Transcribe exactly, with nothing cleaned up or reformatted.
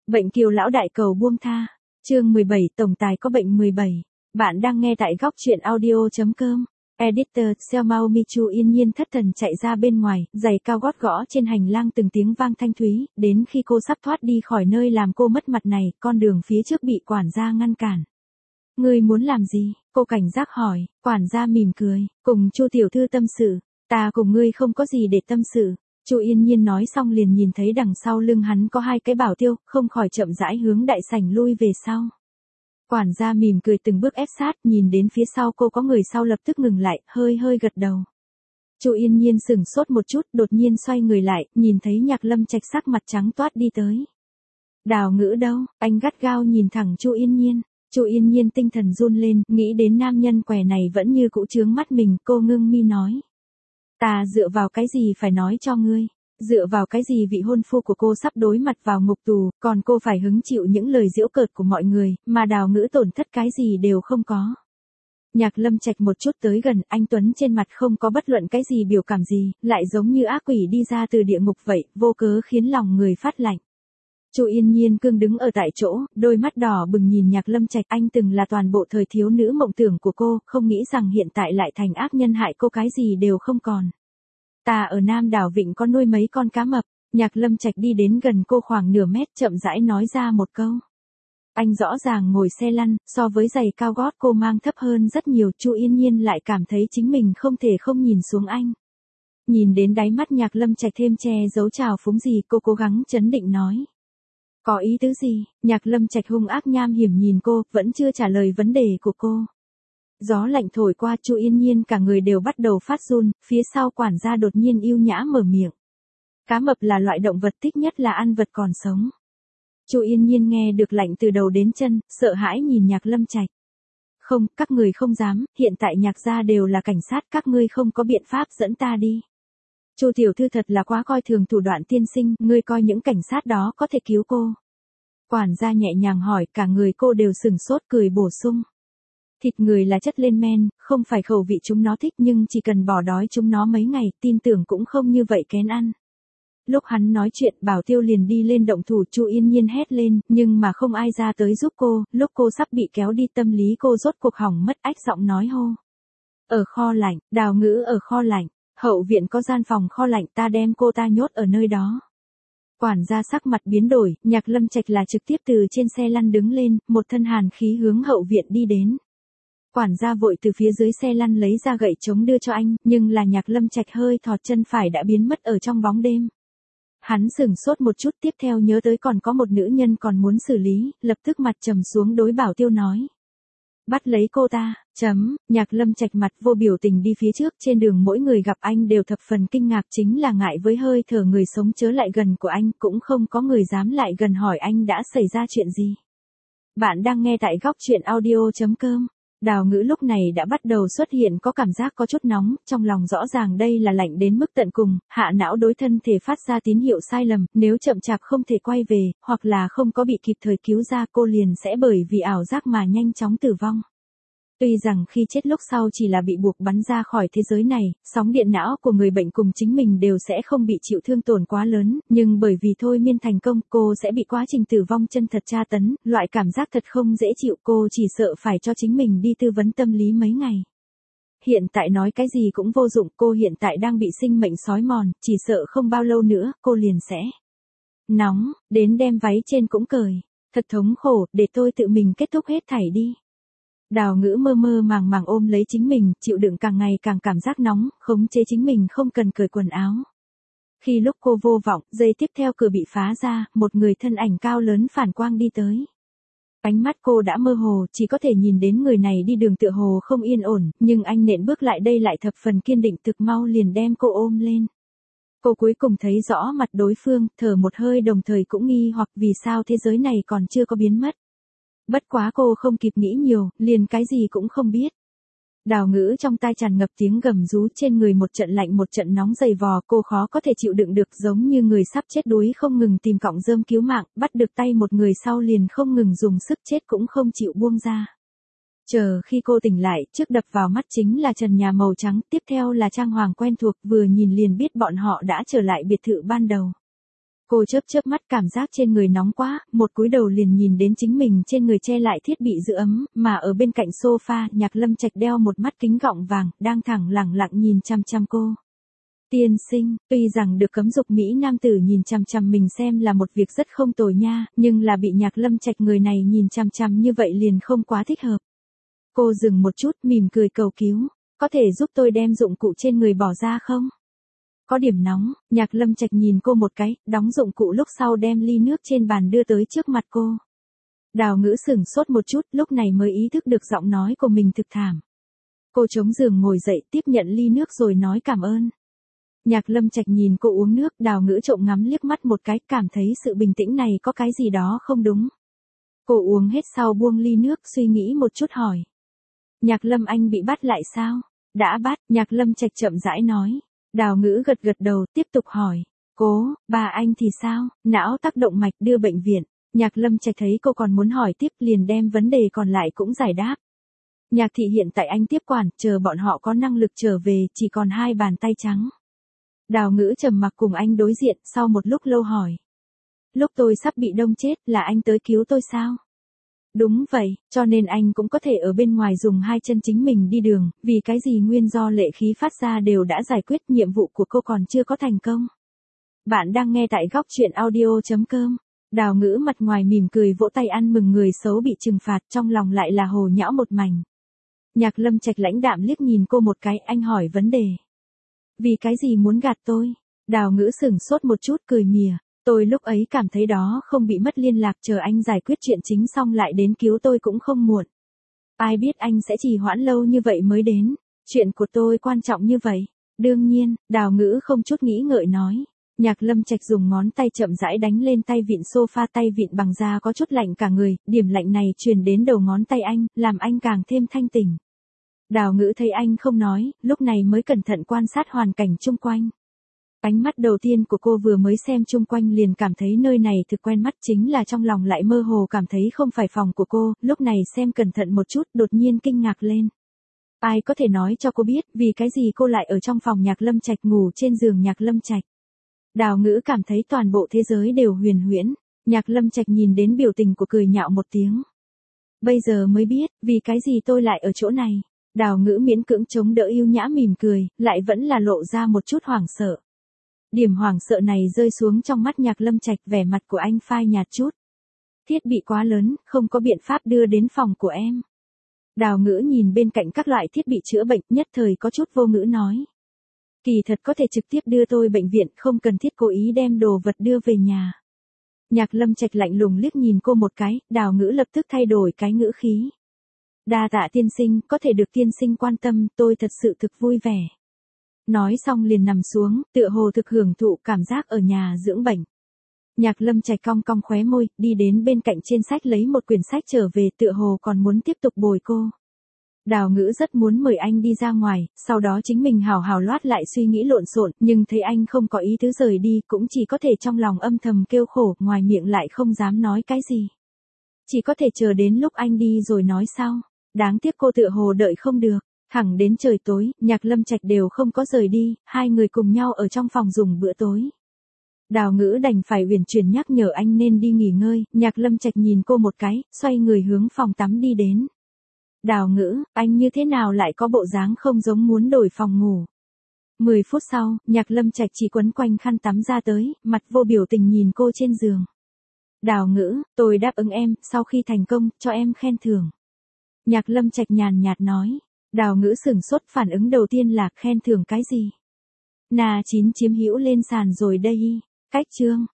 Bệnh kiều lão đại cầu buông tha. Chương mười bảy, tổng tài có bệnh mười bảy. Bạn đang nghe tại góc truyện audio chấm com. Editor, Selmao Michu yên nhiên thất thần chạy ra bên ngoài, giày cao gót gõ trên hành lang từng tiếng vang thanh thúy, đến khi cô sắp thoát đi khỏi nơi làm cô mất mặt này, con đường phía trước bị quản gia ngăn cản. Ngươi muốn làm gì? Cô cảnh giác hỏi, quản gia mỉm cười, cùng Chu tiểu thư tâm sự, ta cùng ngươi không có gì để tâm sự. Chu yên nhiên nói xong liền nhìn thấy đằng sau lưng hắn có hai cái bảo tiêu, không khỏi chậm rãi hướng đại sảnh lui về sau. Quản gia mỉm cười từng bước ép sát, nhìn đến phía sau cô có người sau lập tức ngừng lại, hơi hơi gật đầu. Chu yên nhiên sửng sốt một chút, đột nhiên xoay người lại, nhìn thấy Nhạc Lâm Trạch sắc mặt trắng toát đi tới. Đào Ngữ đâu? Anh gắt gao nhìn thẳng Chu yên nhiên. Chu yên nhiên tinh thần run lên, nghĩ đến nam nhân què này vẫn như cũ chướng mắt mình, cô ngưng mi nói. Ta dựa vào cái gì phải nói cho ngươi? Dựa vào cái gì vị hôn phu của cô sắp đối mặt vào ngục tù, còn cô phải hứng chịu những lời giễu cợt của mọi người, mà Đào Ngữ tổn thất cái gì đều không có. Nhạc Lâm Trạch một chút tới gần, anh Tuấn trên mặt không có bất luận cái gì biểu cảm gì, lại giống như ác quỷ đi ra từ địa ngục vậy, vô cớ khiến lòng người phát lạnh. Chu yên nhiên cương đứng ở tại chỗ, đôi mắt đỏ bừng nhìn Nhạc Lâm Trạch, anh từng là toàn bộ thời thiếu nữ mộng tưởng của cô, không nghĩ rằng hiện tại lại thành ác nhân hại cô, cái gì đều không còn. Ta ở Nam đảo Vịnh có nuôi mấy con cá mập. Nhạc Lâm Trạch đi đến gần cô khoảng nửa mét, chậm rãi nói ra một câu. Anh rõ ràng ngồi xe lăn, so với giày cao gót cô mang thấp hơn rất nhiều. Chu yên nhiên lại cảm thấy chính mình không thể không nhìn xuống anh. Nhìn đến đáy mắt Nhạc Lâm Trạch thêm che giấu trào phúng gì, cô cố gắng trấn định nói. Có ý tứ gì? Nhạc Lâm Trạch hung ác nham hiểm nhìn cô, vẫn chưa trả lời vấn đề của cô. Gió lạnh thổi qua, Chu yên nhiên cả người đều bắt đầu phát run, phía sau quản gia đột nhiên yêu nhã mở miệng. Cá mập là loại động vật thích nhất là ăn vật còn sống. Chu yên nhiên nghe được lạnh từ đầu đến chân, sợ hãi nhìn Nhạc Lâm Trạch. Không, các người không dám, hiện tại Nhạc gia đều là cảnh sát, các ngươi không có biện pháp dẫn ta đi. Chu tiểu thư thật là quá coi thường thủ đoạn tiên sinh, ngươi coi những cảnh sát đó có thể cứu cô. Quản gia nhẹ nhàng hỏi, cả người cô đều sừng sốt cười bổ sung. Thịt người là chất lên men, không phải khẩu vị chúng nó thích, nhưng chỉ cần bỏ đói chúng nó mấy ngày, tin tưởng cũng không như vậy kén ăn. Lúc hắn nói chuyện, bảo tiêu liền đi lên động thủ. Chu yên nhiên hét lên, nhưng mà không ai ra tới giúp cô, lúc cô sắp bị kéo đi tâm lý cô rốt cuộc hỏng mất, ách giọng nói hô. Ở kho lạnh, Đào Ngữ ở kho lạnh, hậu viện có gian phòng kho lạnh, ta đem cô ta nhốt ở nơi đó. Quản gia sắc mặt biến đổi, Nhạc Lâm Trạch là trực tiếp từ trên xe lăn đứng lên, một thân hàn khí hướng hậu viện đi đến. Quản gia vội từ phía dưới xe lăn lấy ra gậy chống đưa cho anh, nhưng là Nhạc Lâm Trạch hơi thọt chân phải đã biến mất ở trong bóng đêm. Hắn sửng sốt một chút, tiếp theo nhớ tới còn có một nữ nhân còn muốn xử lý, lập tức mặt trầm xuống đối bảo tiêu nói. Bắt lấy cô ta, chấm, Nhạc Lâm Trạch mặt vô biểu tình đi phía trước, trên đường mỗi người gặp anh đều thập phần kinh ngạc, chính là ngại với hơi thở người sống chớ lại gần của anh, cũng không có người dám lại gần hỏi anh đã xảy ra chuyện gì. Bạn đang nghe tại góc truyện audio chấm com. Đào Ngữ lúc này đã bắt đầu xuất hiện có cảm giác có chút nóng, trong lòng rõ ràng đây là lạnh đến mức tận cùng, hạ não đối thân thể phát ra tín hiệu sai lầm, nếu chậm chạp không thể quay về, hoặc là không có bị kịp thời cứu ra cô liền sẽ bởi vì ảo giác mà nhanh chóng tử vong. Tuy rằng khi chết lúc sau chỉ là bị buộc bắn ra khỏi thế giới này, sóng điện não của người bệnh cùng chính mình đều sẽ không bị chịu thương tổn quá lớn, nhưng bởi vì thôi miên thành công cô sẽ bị quá trình tử vong chân thật tra tấn, loại cảm giác thật không dễ chịu, cô chỉ sợ phải cho chính mình đi tư vấn tâm lý mấy ngày. Hiện tại nói cái gì cũng vô dụng, cô hiện tại đang bị sinh mệnh xói mòn, chỉ sợ không bao lâu nữa cô liền sẽ nóng, đến đem váy trên cũng cởi. Thật thống khổ, để tôi tự mình kết thúc hết thảy đi. Đào Ngữ mơ mơ màng màng ôm lấy chính mình, chịu đựng càng ngày càng cảm giác nóng, khống chế chính mình không cần cởi quần áo. Khi lúc cô vô vọng, giây tiếp theo cửa bị phá ra, một người thân ảnh cao lớn phản quang đi tới. Ánh mắt cô đã mơ hồ, chỉ có thể nhìn đến người này đi đường tựa hồ không yên ổn, nhưng anh nện bước lại đây lại thập phần kiên định, thực mau liền đem cô ôm lên. Cô cuối cùng thấy rõ mặt đối phương, thở một hơi đồng thời cũng nghi hoặc vì sao thế giới này còn chưa có biến mất. Bất quá cô không kịp nghĩ nhiều, liền cái gì cũng không biết. Đào Ngữ trong tai tràn ngập tiếng gầm rú, trên người một trận lạnh một trận nóng dày vò, cô khó có thể chịu đựng được, giống như người sắp chết đuối không ngừng tìm cọng rơm cứu mạng, bắt được tay một người sau liền không ngừng dùng sức chết cũng không chịu buông ra. Chờ khi cô tỉnh lại, trước đập vào mắt chính là trần nhà màu trắng, tiếp theo là trang hoàng quen thuộc, vừa nhìn liền biết bọn họ đã trở lại biệt thự ban đầu. Cô chớp chớp mắt cảm giác trên người nóng quá, một cúi đầu liền nhìn đến chính mình trên người che lại thiết bị giữ ấm, mà ở bên cạnh sofa, Nhạc Lâm Trạch đeo một mắt kính gọng vàng, đang thẳng lẳng lặng nhìn chăm chăm cô. Tiên sinh, tuy rằng được cấm dục Mỹ nam tử nhìn chăm chăm mình xem là một việc rất không tồi nha, nhưng là bị Nhạc Lâm Trạch người này nhìn chăm chăm như vậy liền không quá thích hợp. Cô dừng một chút, mỉm cười cầu cứu, có thể giúp tôi đem dụng cụ trên người bỏ ra không? Có điểm nóng, Nhạc Lâm Trạch nhìn cô một cái, đóng dụng cụ lúc sau đem ly nước trên bàn đưa tới trước mặt cô. Đào Ngữ sửng sốt một chút, lúc này mới ý thức được giọng nói của mình thực thảm. Cô chống giường ngồi dậy, tiếp nhận ly nước rồi nói cảm ơn. Nhạc Lâm Trạch nhìn cô uống nước, Đào Ngữ trộm ngắm liếc mắt một cái, cảm thấy sự bình tĩnh này có cái gì đó không đúng. Cô uống hết sau buông ly nước, suy nghĩ một chút hỏi. Nhạc Lâm anh bị bắt lại sao? Đã bắt, Nhạc Lâm Trạch chậm rãi nói. Đào Ngữ gật gật đầu, tiếp tục hỏi. Cố, bà anh thì sao? Não tác động mạch đưa bệnh viện. Nhạc Lâm Trạch thấy cô còn muốn hỏi tiếp liền đem vấn đề còn lại cũng giải đáp. Nhạc thị hiện tại anh tiếp quản, chờ bọn họ có năng lực trở về, chỉ còn hai bàn tay trắng. Đào Ngữ trầm mặc cùng anh đối diện, sau một lúc lâu hỏi. Lúc tôi sắp bị đông chết, là anh tới cứu tôi sao? Đúng vậy, cho nên anh cũng có thể ở bên ngoài dùng hai chân chính mình đi đường, vì cái gì nguyên do lệ khí phát ra đều đã giải quyết, nhiệm vụ của cô còn chưa có thành công. Bạn đang nghe tại góc truyện audio chấm com. Đào Ngữ mặt ngoài mỉm cười vỗ tay ăn mừng người xấu bị trừng phạt, trong lòng lại là hồ nhão một mảnh. Nhạc Lâm Trạch lãnh đạm liếc nhìn cô một cái, anh hỏi vấn đề. Vì cái gì muốn gạt tôi? Đào Ngữ sửng sốt một chút cười mỉa. Tôi lúc ấy cảm thấy đó không bị mất liên lạc, chờ anh giải quyết chuyện chính xong lại đến cứu tôi cũng không muộn. Ai biết anh sẽ trì hoãn lâu như vậy mới đến. Chuyện của tôi quan trọng như vậy. Đương nhiên, Đào Ngữ không chút nghĩ ngợi nói. Nhạc Lâm Trạch dùng ngón tay chậm rãi đánh lên tay vịn sofa, tay vịn bằng da có chút lạnh cả người, điểm lạnh này truyền đến đầu ngón tay anh, làm anh càng thêm thanh tỉnh. Đào Ngữ thấy anh không nói, lúc này mới cẩn thận quan sát hoàn cảnh chung quanh. Ánh mắt đầu tiên của cô vừa mới xem chung quanh liền cảm thấy nơi này thực quen mắt, chính là trong lòng lại mơ hồ cảm thấy không phải phòng của cô, lúc này xem cẩn thận một chút đột nhiên kinh ngạc lên. Ai có thể nói cho cô biết vì cái gì cô lại ở trong phòng Nhạc Lâm Trạch, ngủ trên giường Nhạc Lâm Trạch. Đào Ngữ cảm thấy toàn bộ thế giới đều huyền huyễn, Nhạc Lâm Trạch nhìn đến biểu tình của cười nhạo một tiếng. Bây giờ mới biết, vì cái gì tôi lại ở chỗ này. Đào Ngữ miễn cưỡng chống đỡ yêu nhã mỉm cười, lại vẫn là lộ ra một chút hoảng sợ. Điểm hoảng sợ này rơi xuống trong mắt Nhạc Lâm Trạch, vẻ mặt của anh phai nhạt chút. Thiết bị quá lớn, không có biện pháp đưa đến phòng của em. Đào Ngữ nhìn bên cạnh các loại thiết bị chữa bệnh, nhất thời có chút vô ngữ nói. Kỳ thật có thể trực tiếp đưa tôi bệnh viện, không cần thiết cố ý đem đồ vật đưa về nhà. Nhạc Lâm Trạch lạnh lùng liếc nhìn cô một cái, Đào Ngữ lập tức thay đổi cái ngữ khí. Đa tạ tiên sinh, có thể được tiên sinh quan tâm, tôi thật sự thực vui vẻ. Nói xong liền nằm xuống, tựa hồ thực hưởng thụ cảm giác ở nhà dưỡng bệnh. Nhạc Lâm Trạch cong cong khóe môi, đi đến bên cạnh trên sách lấy một quyển sách trở về, tựa hồ còn muốn tiếp tục bồi cô. Đào Ngữ rất muốn mời anh đi ra ngoài, sau đó chính mình hào hào loát lại suy nghĩ lộn xộn, nhưng thấy anh không có ý tứ rời đi, cũng chỉ có thể trong lòng âm thầm kêu khổ, ngoài miệng lại không dám nói cái gì. Chỉ có thể chờ đến lúc anh đi rồi nói sau. Đáng tiếc cô tựa hồ đợi không được. Thẳng đến trời tối, Nhạc Lâm Trạch đều không có rời đi, hai người cùng nhau ở trong phòng dùng bữa tối. Đào Ngữ đành phải uyển chuyển nhắc nhở anh nên đi nghỉ ngơi, Nhạc Lâm Trạch nhìn cô một cái, xoay người hướng phòng tắm đi đến. Đào Ngữ, anh như thế nào lại có bộ dáng không giống muốn đổi phòng ngủ. Mười phút sau, Nhạc Lâm Trạch chỉ quấn quanh khăn tắm ra tới, mặt vô biểu tình nhìn cô trên giường. Đào Ngữ, tôi đáp ứng em, sau khi thành công, cho em khen thưởng. Nhạc Lâm Trạch nhàn nhạt nói. Đào Ngữ sửng sốt, phản ứng đầu tiên là khen thưởng cái gì? Nà chín chiếm hữu lên sàn rồi đây. Cách chương.